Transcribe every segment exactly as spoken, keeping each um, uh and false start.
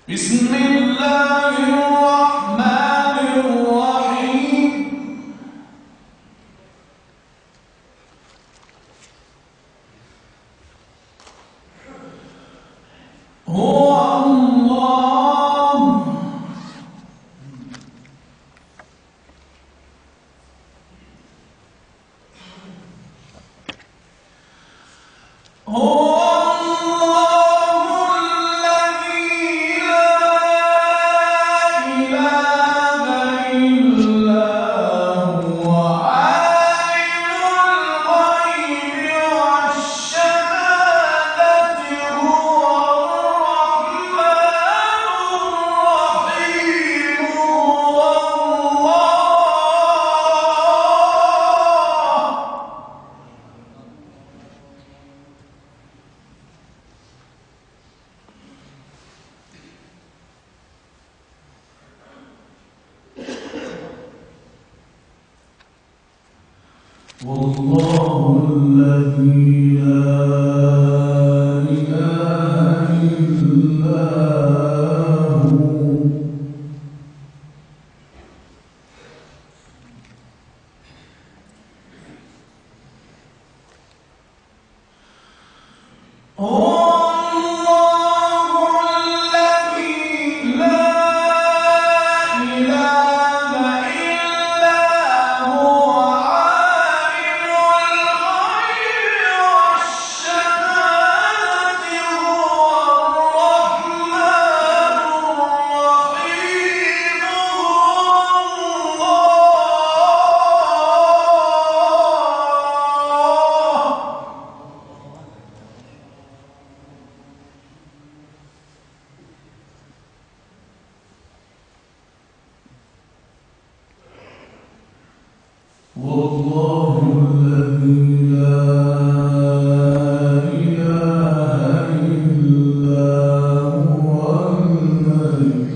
بسم الله الرحمن الرحيم هو الله هو والله الذي لا إله إلا هو والله الذي لا إله إلا هو الملك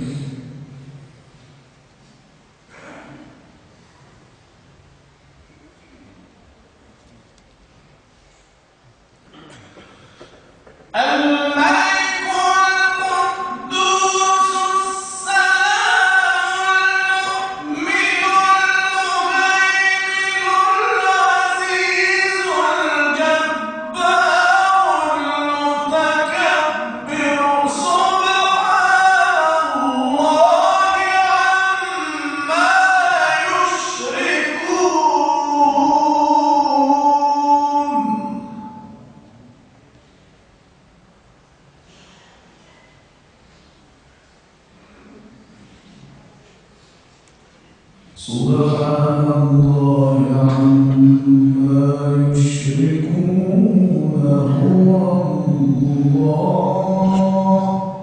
سبحان الله عما يشركون هو الله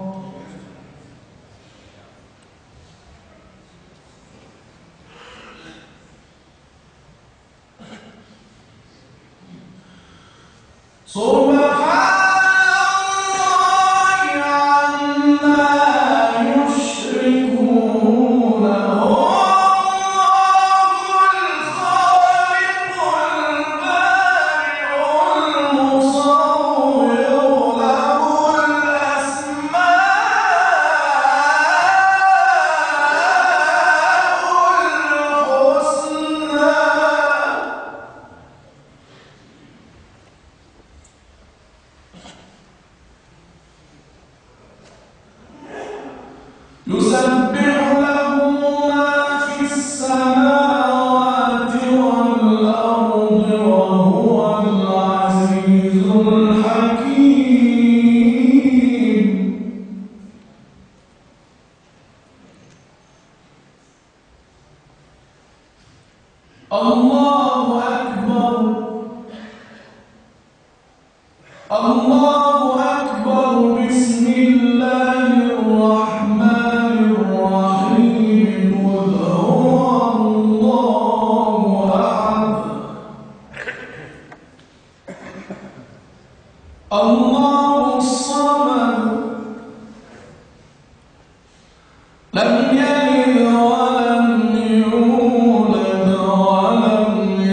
سبحان يسبح له ما في السماوات والأرض وهو العزيز الحكيم الله أكبر الله أكبر بسم الله الرحمن الرحيم قل هو الله أحد الله الصمد لم يلد ولم يولد ولم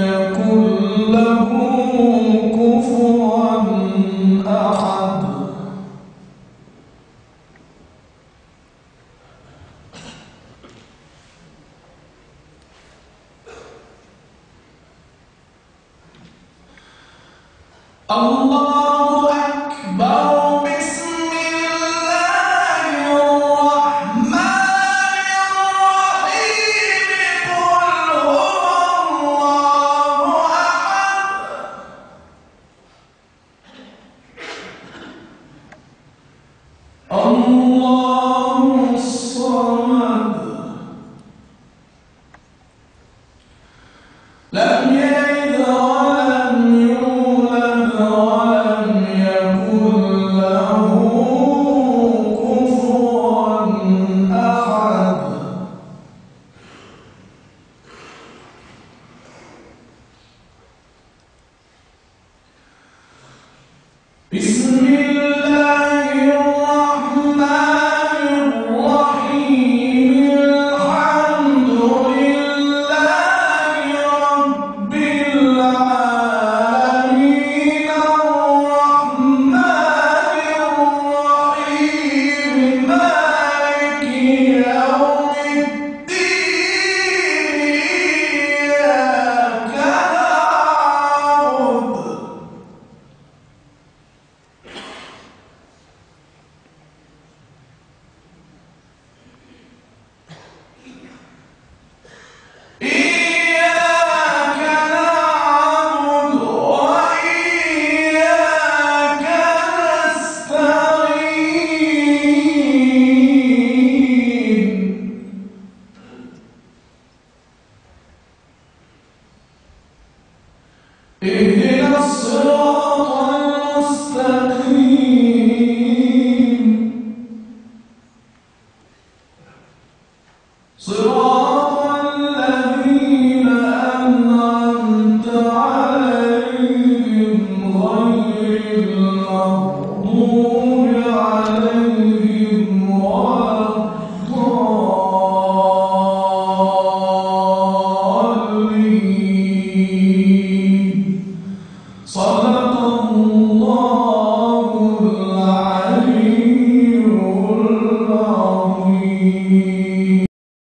الله أكبر بسم الله الرحمن الرحيم قل هو الله أحد الله الصمد لم يلد ولم يولد ولم يكن له كفوا أحد بسم الله الرحمن الرحيم الحمد لله رب العالمين الرحمن الرحيم مالك يوم الدين إياك نعبد إياك نعبد وإياك نستعين اهدنا